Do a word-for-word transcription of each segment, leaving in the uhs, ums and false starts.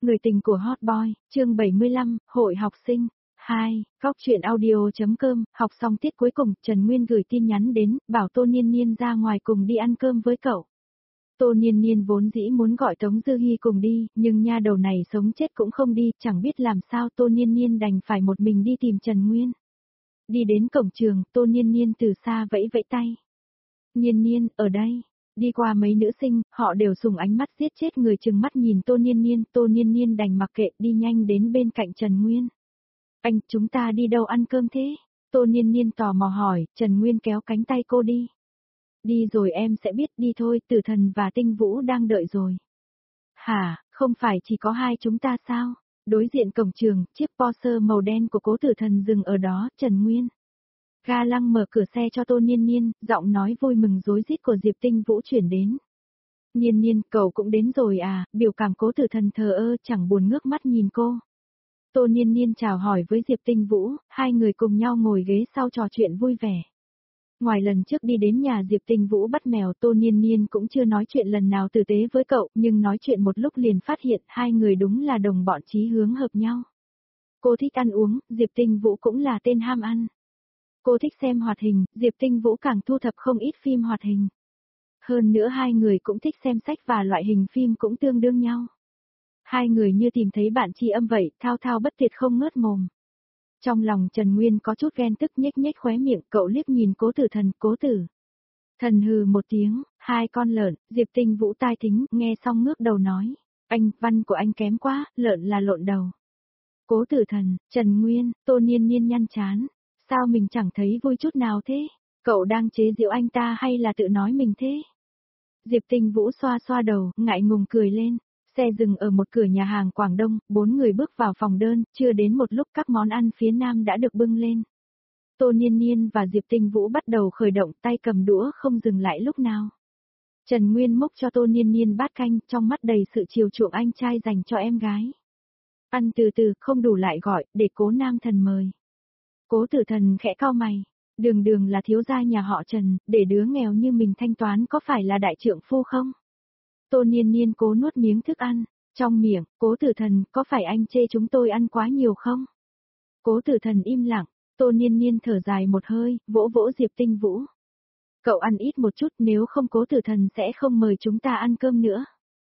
Người tình của Hot Boy, chương bảy mươi lăm, hội học sinh. hai, Góc truyện audio.com, học xong tiết cuối cùng, Trần Nguyên gửi tin nhắn đến, bảo Tô Niên Niên ra ngoài cùng đi ăn cơm với cậu. Tô Niên Niên vốn dĩ muốn gọi Tống Dư Hi cùng đi, nhưng nha đầu này sống chết cũng không đi, chẳng biết làm sao Tô Niên Niên đành phải một mình đi tìm Trần Nguyên. Đi đến cổng trường, Tô Niên Niên từ xa vẫy vẫy tay. Niên Niên, ở đây. Đi qua mấy nữ sinh, họ đều dùng ánh mắt giết chết người chừng mắt nhìn Tô Niên Niên, Tô Niên Niên đành mặc kệ đi nhanh đến bên cạnh Trần Nguyên. Anh, chúng ta đi đâu ăn cơm thế? Tô Niên Niên tò mò hỏi, Trần Nguyên kéo cánh tay cô đi. Đi rồi em sẽ biết, đi thôi, Tử Thần và Tinh Vũ đang đợi rồi. Hả, không phải chỉ có hai chúng ta sao? Đối diện cổng trường, chiếc Porsche màu đen của Cố Tử Thần dừng ở đó, Trần Nguyên. Ga lăng mở cửa xe cho Tô Niên Niên, giọng nói vui mừng rối rít của Diệp Tinh Vũ chuyển đến. Niên Niên, cậu cũng đến rồi à, biểu cảm Cố Tử Thần thờ ơ chẳng buồn ngước mắt nhìn cô. Tô Niên Niên chào hỏi với Diệp Tinh Vũ, hai người cùng nhau ngồi ghế sau trò chuyện vui vẻ. Ngoài lần trước đi đến nhà Diệp Tinh Vũ bắt mèo, Tô Niên Niên cũng chưa nói chuyện lần nào tử tế với cậu, nhưng nói chuyện một lúc liền phát hiện hai người đúng là đồng bọn chí hướng hợp nhau. Cô thích ăn uống, Diệp Tinh Vũ cũng là tên ham ăn. Cô thích xem hoạt hình, Diệp Tinh Vũ càng thu thập không ít phim hoạt hình. Hơn nữa hai người cũng thích xem sách và loại hình phim cũng tương đương nhau. Hai người như tìm thấy bạn tri âm vậy, thao thao bất tuyệt không ngớt mồm. Trong lòng Trần Nguyên có chút ghen tức nhếch nhếch khóe miệng, cậu liếc nhìn Cố Tử Thần, Cố Tử Thần hừ một tiếng, hai con lợn, Diệp Tinh Vũ tai thính, nghe xong ngước đầu nói, anh, văn của anh kém quá, lợn là lộn đầu. Cố Tử Thần, Trần Nguyên, Tô Niên Niên nhăn chán. Sao mình chẳng thấy vui chút nào thế? Cậu đang chế giễu anh ta hay là tự nói mình thế? Diệp Tinh Vũ xoa xoa đầu, ngại ngùng cười lên. Xe dừng ở một cửa nhà hàng Quảng Đông, bốn người bước vào phòng đơn, chưa đến một lúc các món ăn phía Nam đã được bưng lên. Tô Niên Niên và Diệp Tinh Vũ bắt đầu khởi động, tay cầm đũa không dừng lại lúc nào. Trần Nguyên múc cho Tô Niên Niên bát canh, trong mắt đầy sự chiều chuộng anh trai dành cho em gái. Ăn từ từ, không đủ lại gọi, để Cố Nam Thần mời. Cố Tử Thần khẽ cau mày, đường đường là thiếu gia nhà họ Trần, để đứa nghèo như mình thanh toán có phải là đại trượng phu không? Tô Niên Niên cố nuốt miếng thức ăn, trong miệng, Cố Tử Thần, có phải anh chê chúng tôi ăn quá nhiều không? Cố Tử Thần im lặng, Tô Niên Niên thở dài một hơi, vỗ vỗ Diệp Tinh Vũ. Cậu ăn ít một chút, nếu không Cố Tử Thần sẽ không mời chúng ta ăn cơm nữa.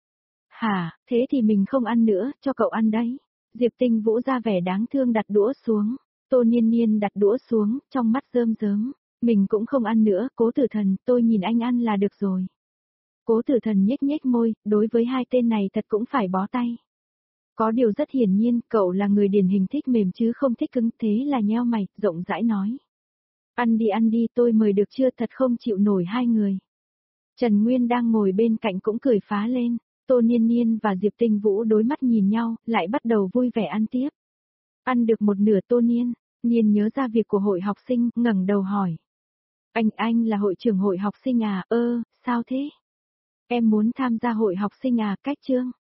Hả, thế thì mình không ăn nữa, cho cậu ăn đấy. Diệp Tinh Vũ ra vẻ đáng thương đặt đũa xuống. Tô Niên Niên đặt đũa xuống, trong mắt rơm rớm, mình cũng không ăn nữa, Cố Tử Thần, tôi nhìn anh ăn là được rồi. Cố Tử Thần nhếch nhếch môi, đối với hai tên này thật cũng phải bó tay. Có điều rất hiển nhiên, cậu là người điển hình thích mềm chứ không thích cứng, thế là nheo mày, rộng rãi nói. Ăn đi ăn đi, tôi mời được chưa, thật không chịu nổi hai người. Trần Nguyên đang ngồi bên cạnh cũng cười phá lên, Tô Niên Niên và Diệp Tinh Vũ đối mắt nhìn nhau, lại bắt đầu vui vẻ ăn tiếp. Ăn được một nửa Tô Niên, Niên nhớ ra việc của hội học sinh, ngẩng đầu hỏi. Anh, anh là hội trưởng hội học sinh à, ơ, sao thế? Em muốn tham gia hội học sinh à, cách chương.